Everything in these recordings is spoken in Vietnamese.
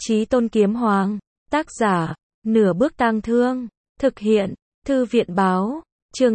Chí Tôn Kiếm Hoàng. Tác giả, Nửa Bước Tang Thương. Thực hiện, Thư viện Báo. Chương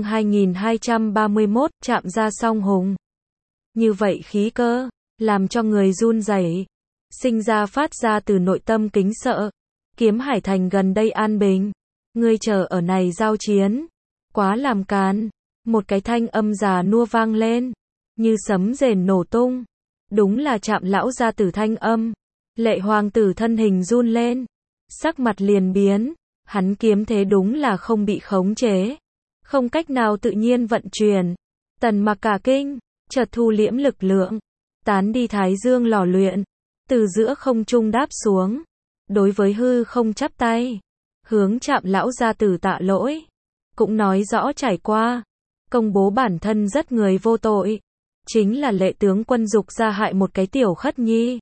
2231, chạm ra song hùng. Như vậy khí cơ, làm cho người run rẩy, sinh ra phát ra từ nội tâm kính sợ. Kiếm Hải Thành gần đây an bình, ngươi chờ ở này giao chiến, quá làm càn. Một cái thanh âm già nua vang lên, như sấm rền nổ tung. Đúng là Trạm lão gia tử thanh âm. Lệ hoàng tử thân hình run lên, sắc mặt liền biến, hắn kiếm thế đúng là không bị khống chế, không cách nào tự nhiên vận chuyển. Tần Mặc cả kinh, chợt thu liễm lực lượng, tán đi Thái Dương lò luyện, từ giữa không trung đáp xuống, đối với hư không chắp tay, hướng Trạm lão gia tử tạ lỗi, cũng nói rõ trải qua, công bố bản thân rất người vô tội, chính là Lệ tướng quân dục ra hại một cái tiểu khất nhi.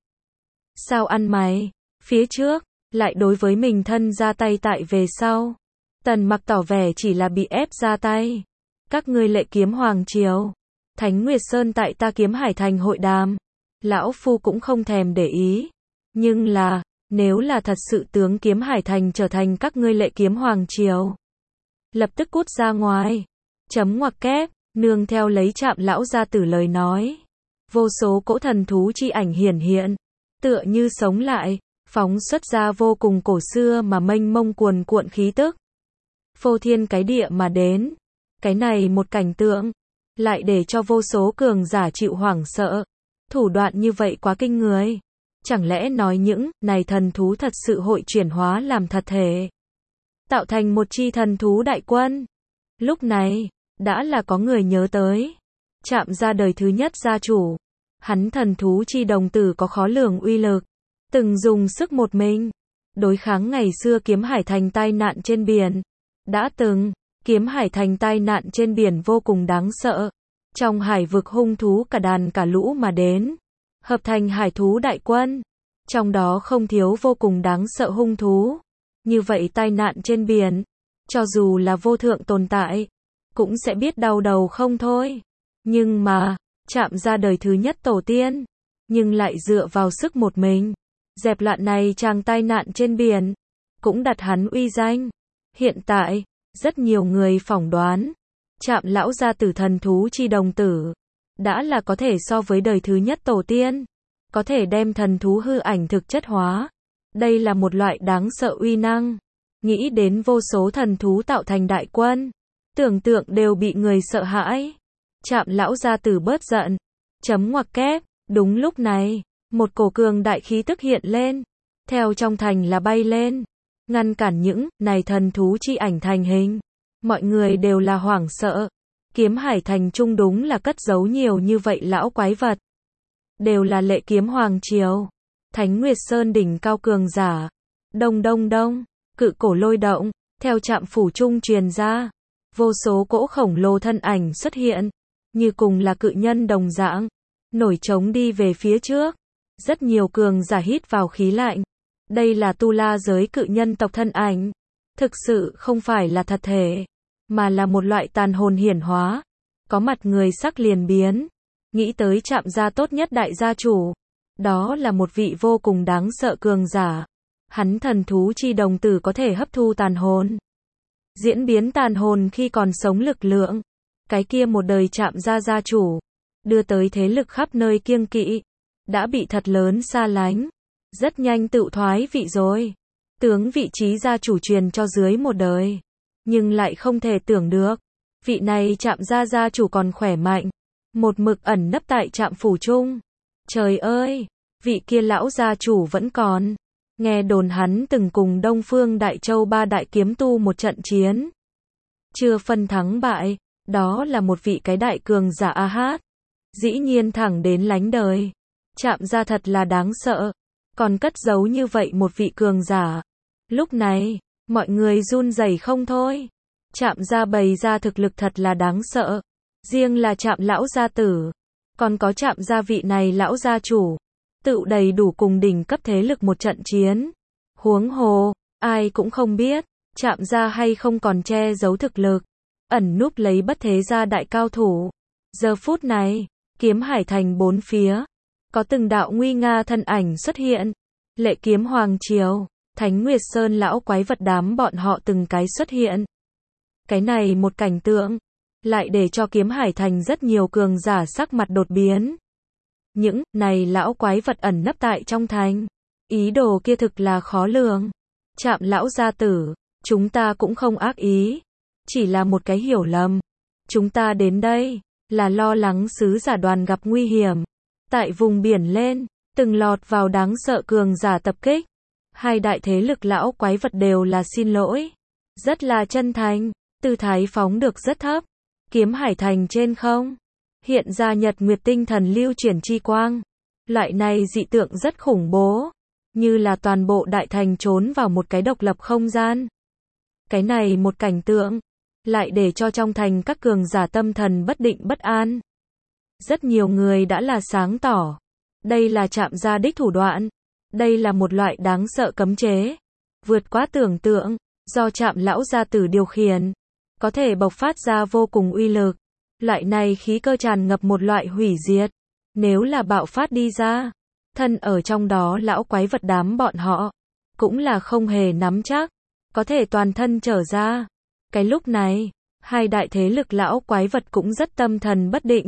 Sao ăn mày, phía trước, lại đối với mình thân ra tay tại về sau. Tần Mặc tỏ vẻ chỉ là bị ép ra tay. Các ngươi Lệ kiếm hoàng triều, Thánh Nguyệt Sơn tại ta Kiếm Hải Thành hội đàm, lão phu cũng không thèm để ý. Nhưng là, nếu là thật sự tướng Kiếm Hải Thành trở thành các ngươi Lệ kiếm hoàng triều, lập tức cút ra ngoài. Chấm ngoặc kép, nương theo lấy Trạm lão gia tử lời nói. Vô số cỗ thần thú chi ảnh hiển hiện, tựa như sống lại, phóng xuất ra vô cùng cổ xưa mà mênh mông cuồn cuộn khí tức. Phô thiên cái địa mà đến. Cái này một cảnh tượng, lại để cho vô số cường giả chịu hoảng sợ. Thủ đoạn như vậy quá kinh người. Chẳng lẽ nói những này thần thú thật sự hội chuyển hóa làm thật thể, tạo thành một chi thần thú đại quân? Lúc này, đã là có người nhớ tới Trạm gia đời thứ nhất gia chủ. Hắn thần thú chi đồng tử có khó lường uy lực, từng dùng sức một mình đối kháng ngày xưa Kiếm Hải Thành tai nạn trên biển. Đã từng, Kiếm Hải Thành tai nạn trên biển vô cùng đáng sợ. Trong hải vực hung thú cả đàn cả lũ mà đến, hợp thành hải thú đại quân. Trong đó không thiếu vô cùng đáng sợ hung thú. Như vậy tai nạn trên biển, cho dù là vô thượng tồn tại, cũng sẽ biết đau đầu không thôi. Nhưng mà, Trạm ra đời thứ nhất tổ tiên, nhưng lại dựa vào sức một mình, dẹp loạn này chàng tai nạn trên biển, cũng đặt hắn uy danh. Hiện tại, rất nhiều người phỏng đoán, Trạm lão gia tử thần thú chi đồng tử, đã là có thể so với đời thứ nhất tổ tiên, có thể đem thần thú hư ảnh thực chất hóa. Đây là một loại đáng sợ uy năng. Nghĩ đến vô số thần thú tạo thành đại quân, tưởng tượng đều bị người sợ hãi. Trạm lão gia tử bớt giận, chấm ngoặc kép. Đúng lúc này, một cổ cường đại khí tức hiện lên, theo trong thành là bay lên, ngăn cản những này thần thú chi ảnh thành hình. Mọi người đều là hoảng sợ. Kiếm Hải Thành trung đúng là cất giấu nhiều như vậy lão quái vật, đều là Lệ kiếm hoàng triều, Thánh Nguyệt Sơn đỉnh cao cường giả. Đông đông đông, cự cổ lôi động, theo Trạm phủ trung truyền ra, vô số cỗ khổng lồ thân ảnh xuất hiện, như cùng là cự nhân đồng dạng, nổi trống đi về phía trước. Rất nhiều cường giả hít vào khí lạnh. Đây là tu la giới cự nhân tộc thân ảnh, thực sự không phải là thật thể, mà là một loại tàn hồn hiển hóa. Có mặt người sắc liền biến, nghĩ tới Trạm gia tốt nhất đại gia chủ, đó là một vị vô cùng đáng sợ cường giả. Hắn thần thú chi đồng tử có thể hấp thu tàn hồn, diễn biến tàn hồn khi còn sống lực lượng. Cái kia một đời Trạm gia gia chủ, đưa tới thế lực khắp nơi kiêng kỵ, đã bị thật lớn xa lánh, rất nhanh tự thoái vị rồi. Tướng vị trí gia chủ truyền cho dưới một đời, nhưng lại không thể tưởng được, vị này Trạm gia gia chủ còn khỏe mạnh, một mực ẩn nấp tại Trạm phủ trung. Trời ơi, vị kia lão gia chủ vẫn còn. Nghe đồn hắn từng cùng Đông Phương Đại Châu ba đại kiếm tu một trận chiến, chưa phân thắng bại. Đó là một vị cái đại cường giả a hát, dĩ nhiên thẳng đến lánh đời. Trạm gia thật là đáng sợ, còn cất giấu như vậy một vị cường giả. Lúc này, mọi người run rẩy không thôi. Trạm gia bày ra thực lực thật là đáng sợ. Riêng là Trạm lão gia tử, còn có Trạm gia vị này lão gia chủ, tự đầy đủ cùng đỉnh cấp thế lực một trận chiến. Huống hồ, ai cũng không biết, Trạm gia hay không còn che giấu thực lực, ẩn núp lấy bất thế gia đại cao thủ. Giờ phút này, Kiếm Hải Thành bốn phía, có từng đạo nguy nga thân ảnh xuất hiện, Lệ Kiếm Hoàng Triều, Thánh Nguyệt Sơn lão quái vật đám bọn họ từng cái xuất hiện. Cái này một cảnh tượng, lại để cho Kiếm Hải Thành rất nhiều cường giả sắc mặt đột biến. Những này lão quái vật ẩn nấp tại trong thành, ý đồ kia thực là khó lường. Trạm lão gia tử, chúng ta cũng không ác ý, chỉ là một cái hiểu lầm. Chúng ta đến đây, là lo lắng sứ giả đoàn gặp nguy hiểm. Tại vùng biển lên, từng lọt vào đáng sợ cường giả tập kích. Hai đại thế lực lão quái vật đều là xin lỗi. Rất là chân thành, tư thái phóng được rất thấp. Kiếm Hải Thành trên không, hiện ra nhật nguyệt tinh thần lưu chuyển chi quang. Loại này dị tượng rất khủng bố, như là toàn bộ đại thành trốn vào một cái độc lập không gian. Cái này một cảnh tượng, lại để cho trong thành các cường giả tâm thần bất định bất an. Rất nhiều người đã là sáng tỏ. Đây là Trạm gia đích thủ đoạn. Đây là một loại đáng sợ cấm chế. Vượt quá tưởng tượng, do Trạm lão gia tử điều khiển. Có thể bộc phát ra vô cùng uy lực. Loại này khí cơ tràn ngập một loại hủy diệt. Nếu là bạo phát đi ra, thân ở trong đó lão quái vật đám bọn họ, cũng là không hề nắm chắc, có thể toàn thân trở ra. Cái lúc này, hai đại thế lực lão quái vật cũng rất tâm thần bất định.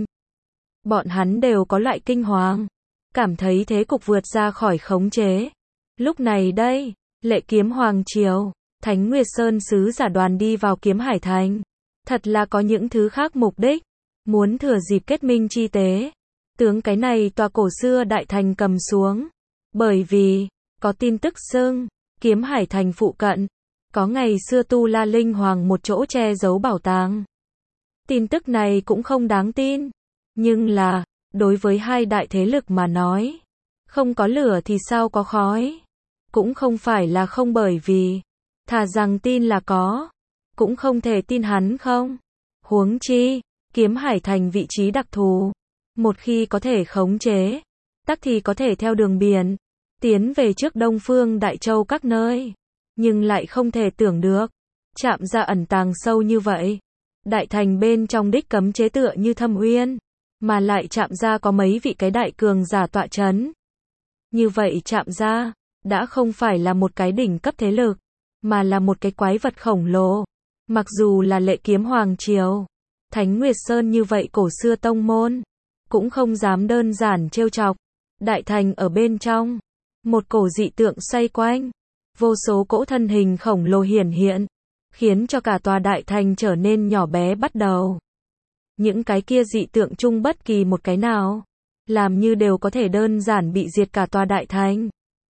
Bọn hắn đều có loại kinh hoàng, cảm thấy thế cục vượt ra khỏi khống chế. Lúc này đây, Lệ Kiếm Hoàng Triều, Thánh Nguyệt Sơn sứ giả đoàn đi vào Kiếm Hải Thành. Thật là có những thứ khác mục đích, muốn thừa dịp kết minh chi tế. Tướng cái này tòa cổ xưa đại thành cầm xuống. Bởi vì, có tin tức xưng, Kiếm Hải Thành phụ cận, có ngày xưa Tu La Linh Hoàng một chỗ che giấu bảo tàng. Tin tức này cũng không đáng tin. Nhưng là, đối với hai đại thế lực mà nói, không có lửa thì sao có khói. Cũng không phải là không bởi vì, thà rằng tin là có, cũng không thể tin hắn không. Huống chi, Kiếm Hải Thành vị trí đặc thù. Một khi có thể khống chế, tắc thì có thể theo đường biển, tiến về trước Đông Phương Đại Châu các nơi. Nhưng lại không thể tưởng được, Trạm gia ẩn tàng sâu như vậy. Đại thành bên trong đích cấm chế tựa như thâm uyên, mà lại Trạm gia có mấy vị cái đại cường giả tọa chấn. Như vậy Trạm gia, đã không phải là một cái đỉnh cấp thế lực, mà là một cái quái vật khổng lồ. Mặc dù là Lệ Kiếm Hoàng Triều, Thánh Nguyệt Sơn như vậy cổ xưa tông môn, cũng không dám đơn giản trêu chọc. Đại thành ở bên trong, một cổ dị tượng xoay quanh, vô số cỗ thân hình khổng lồ hiển hiện, khiến cho cả tòa đại thành trở nên nhỏ bé bắt đầu. Những cái kia dị tượng chung bất kỳ một cái nào, làm như đều có thể đơn giản bị diệt cả tòa đại thành.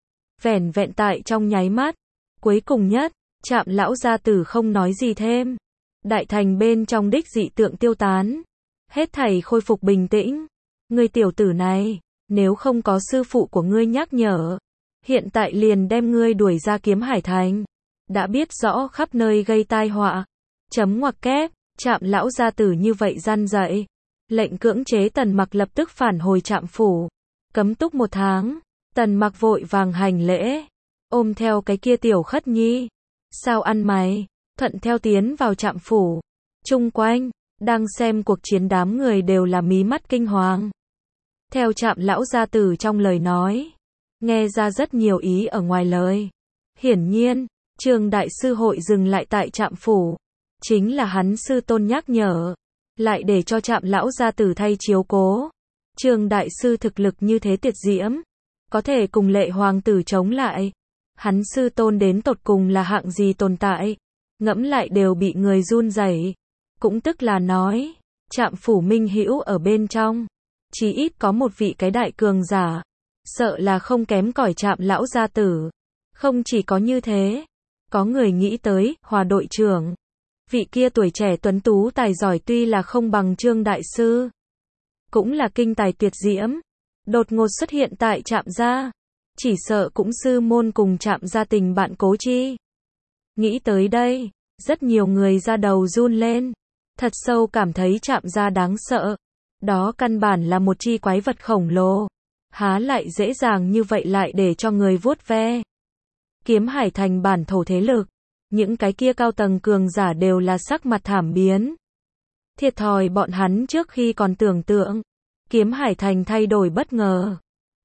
Vẻn vẹn tại trong nháy mắt, cuối cùng nhất, Trạm lão gia tử không nói gì thêm. Đại thành bên trong đích dị tượng tiêu tán, hết thảy khôi phục bình tĩnh. Ngươi tiểu tử này, nếu không có sư phụ của ngươi nhắc nhở, hiện tại liền đem ngươi đuổi ra Kiếm Hải Thành. Đã biết rõ khắp nơi gây tai họa. Chấm ngoặc kép, Trạm lão gia tử như vậy răn dạy. Lệnh cưỡng chế Tần Mặc lập tức phản hồi Trạm phủ. Cấm túc 1 tháng. Tần Mặc vội vàng hành lễ, ôm theo cái kia tiểu Khất Nhi. Sao ăn mày? Thuận theo tiến vào Trạm phủ. Chung quanh, đang xem cuộc chiến đám người đều là mí mắt kinh hoàng. Theo Trạm lão gia tử trong lời nói, nghe ra rất nhiều ý ở ngoài lời. Hiển nhiên, Trường đại sư hội dừng lại tại Trạm phủ, chính là hắn sư tôn nhắc nhở, lại để cho Trạm lão gia tử thay chiếu cố. Trường đại sư thực lực như thế tuyệt diễm, có thể cùng Lệ hoàng tử chống lại. Hắn sư tôn đến tột cùng là hạng gì tồn tại, ngẫm lại đều bị người run rẩy. Cũng tức là nói, Trạm phủ minh hữu ở bên trong, chí ít có một vị cái đại cường giả, sợ là không kém cỏi Trạm lão gia tử. Không chỉ có như thế, có người nghĩ tới, Hòa đội trưởng. Vị kia tuổi trẻ tuấn tú tài giỏi tuy là không bằng Trương đại sư, cũng là kinh tài tuyệt diễm, đột ngột xuất hiện tại Trạm gia, chỉ sợ cũng sư môn cùng Trạm gia tình bạn cố chi. Nghĩ tới đây, rất nhiều người da đầu run lên, thật sâu cảm thấy Trạm gia đáng sợ. Đó căn bản là một chi quái vật khổng lồ, há lại dễ dàng như vậy lại để cho người vuốt ve. Kiếm Hải Thành bản thổ thế lực, những cái kia cao tầng cường giả đều là sắc mặt thảm biến. Thiệt thòi bọn hắn trước khi còn tưởng tượng, Kiếm Hải Thành thay đổi bất ngờ.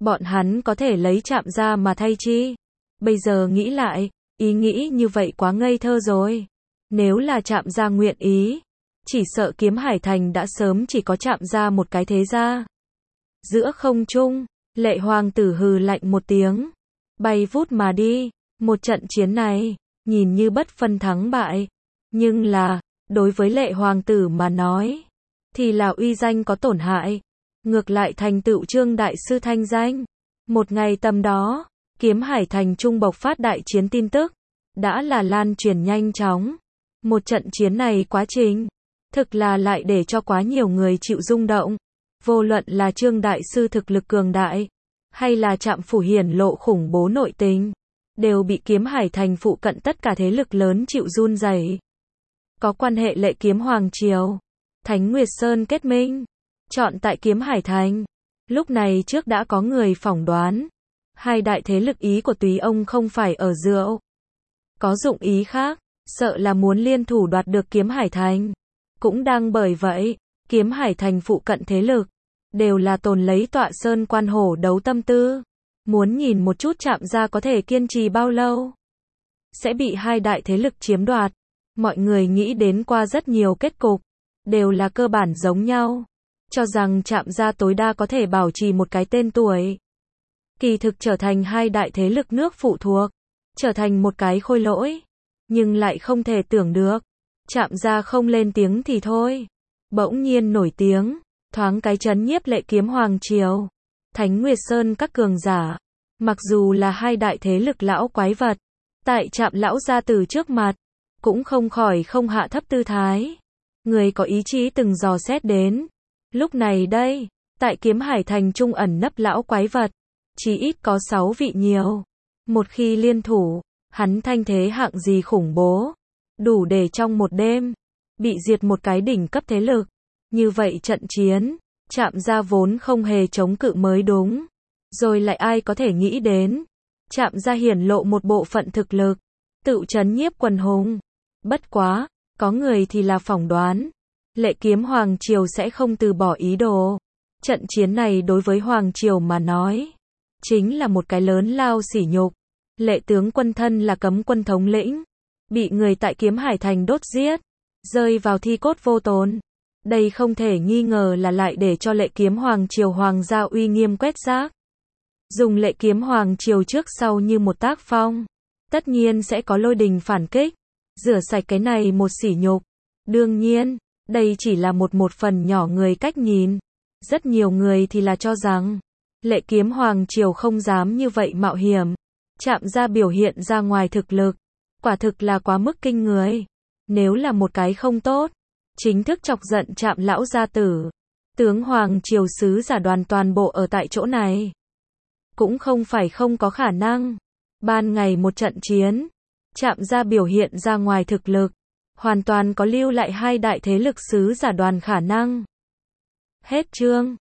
bọn hắn có thể lấy Trạm gia mà thay chi. Bây giờ nghĩ lại, ý nghĩ như vậy quá ngây thơ rồi. Nếu là Trạm gia nguyện ý, chỉ sợ Kiếm Hải Thành đã sớm chỉ có Trạm gia một cái thế gia. Giữa không trung, Lệ Hoàng tử hừ lạnh một tiếng, bay vút mà đi. Một trận chiến này, nhìn như bất phân thắng bại, nhưng là, đối với Lệ Hoàng tử mà nói, thì là uy danh có tổn hại, ngược lại thành tựu Trương đại sư thanh danh. Một ngày tầm đó, Kiếm Hải Thành trung bộc phát đại chiến tin tức, đã là lan truyền nhanh chóng. Một trận chiến này quá trình, thực là lại để cho quá nhiều người chịu rung động. Vô luận là Trương đại sư thực lực cường đại, hay là Trạm phủ hiển lộ khủng bố nội tình, đều bị Kiếm Hải Thành phụ cận tất cả thế lực lớn chịu run rẩy. Có quan hệ Lệ Kiếm Hoàng Triều, Thánh Nguyệt Sơn kết minh, chọn tại Kiếm Hải Thành. Lúc này trước đã có người phỏng đoán, hai đại thế lực ý của Túy ông không phải ở rượu, có dụng ý khác, sợ là muốn liên thủ đoạt được Kiếm Hải Thành. Cũng đang bởi vậy, Kiếm Hải Thành phụ cận thế lực, đều là tồn lấy Tọa Sơn Quan Hổ đấu tâm tư. Muốn nhìn một chút Trạm gia có thể kiên trì bao lâu, sẽ bị hai đại thế lực chiếm đoạt. Mọi người nghĩ đến qua rất nhiều kết cục, đều là cơ bản giống nhau, cho rằng Trạm gia tối đa có thể bảo trì một cái tên tuổi. Kỳ thực trở thành hai đại thế lực nước phụ thuộc, trở thành một cái khôi lỗi, nhưng lại không thể tưởng được. Trạm gia không lên tiếng thì thôi, bỗng nhiên nổi tiếng, thoáng cái trấn nhiếp Lệ Kiếm Hoàng Triều, Thánh Nguyệt Sơn các cường giả. Mặc dù là hai đại thế lực lão quái vật, tại Trạm lão gia tử trước mặt, cũng không khỏi không hạ thấp tư thái. Người có ý chí từng dò xét đến. Lúc này đây, tại Kiếm Hải Thành trung ẩn nấp lão quái vật, chỉ ít có 6 vị nhiều. Một khi liên thủ, hắn thanh thế hạng gì khủng bố, đủ để trong một đêm bị diệt một cái đỉnh cấp thế lực. Như vậy trận chiến, Trạm gia vốn không hề chống cự mới đúng. Rồi lại ai có thể nghĩ đến, Trạm gia hiển lộ một bộ phận thực lực, tự trấn nhiếp quần hùng. Bất quá, có người thì là phỏng đoán, Lệ Kiếm Hoàng Triều sẽ không từ bỏ ý đồ. Trận chiến này đối với Hoàng Triều mà nói, chính là một cái lớn lao sỉ nhục. Lệ tướng quân thân là cấm quân thống lĩnh, bị người tại Kiếm Hải Thành đốt giết, rơi vào thi cốt vô tồn. Đây không thể nghi ngờ là lại để cho Lệ Kiếm Hoàng Triều hoàng gia uy nghiêm quét rác. Dùng Lệ Kiếm Hoàng Triều trước sau như một tác phong, tất nhiên sẽ có lôi đình phản kích, rửa sạch cái này một sỉ nhục. Đương nhiên, đây chỉ là một phần nhỏ người cách nhìn. Rất nhiều người thì là cho rằng, Lệ Kiếm Hoàng Triều không dám như vậy mạo hiểm. Trạm gia biểu hiện ra ngoài thực lực, quả thực là quá mức kinh người. Nếu là một cái không tốt, chính thức chọc giận Trạm lão gia tử, tướng Hoàng Triều sứ giả đoàn toàn bộ ở tại chỗ này, cũng không phải không có khả năng. Ban ngày một trận chiến, Trạm gia biểu hiện ra ngoài thực lực, hoàn toàn có lưu lại hai đại thế lực sứ giả đoàn khả năng. Hết chương.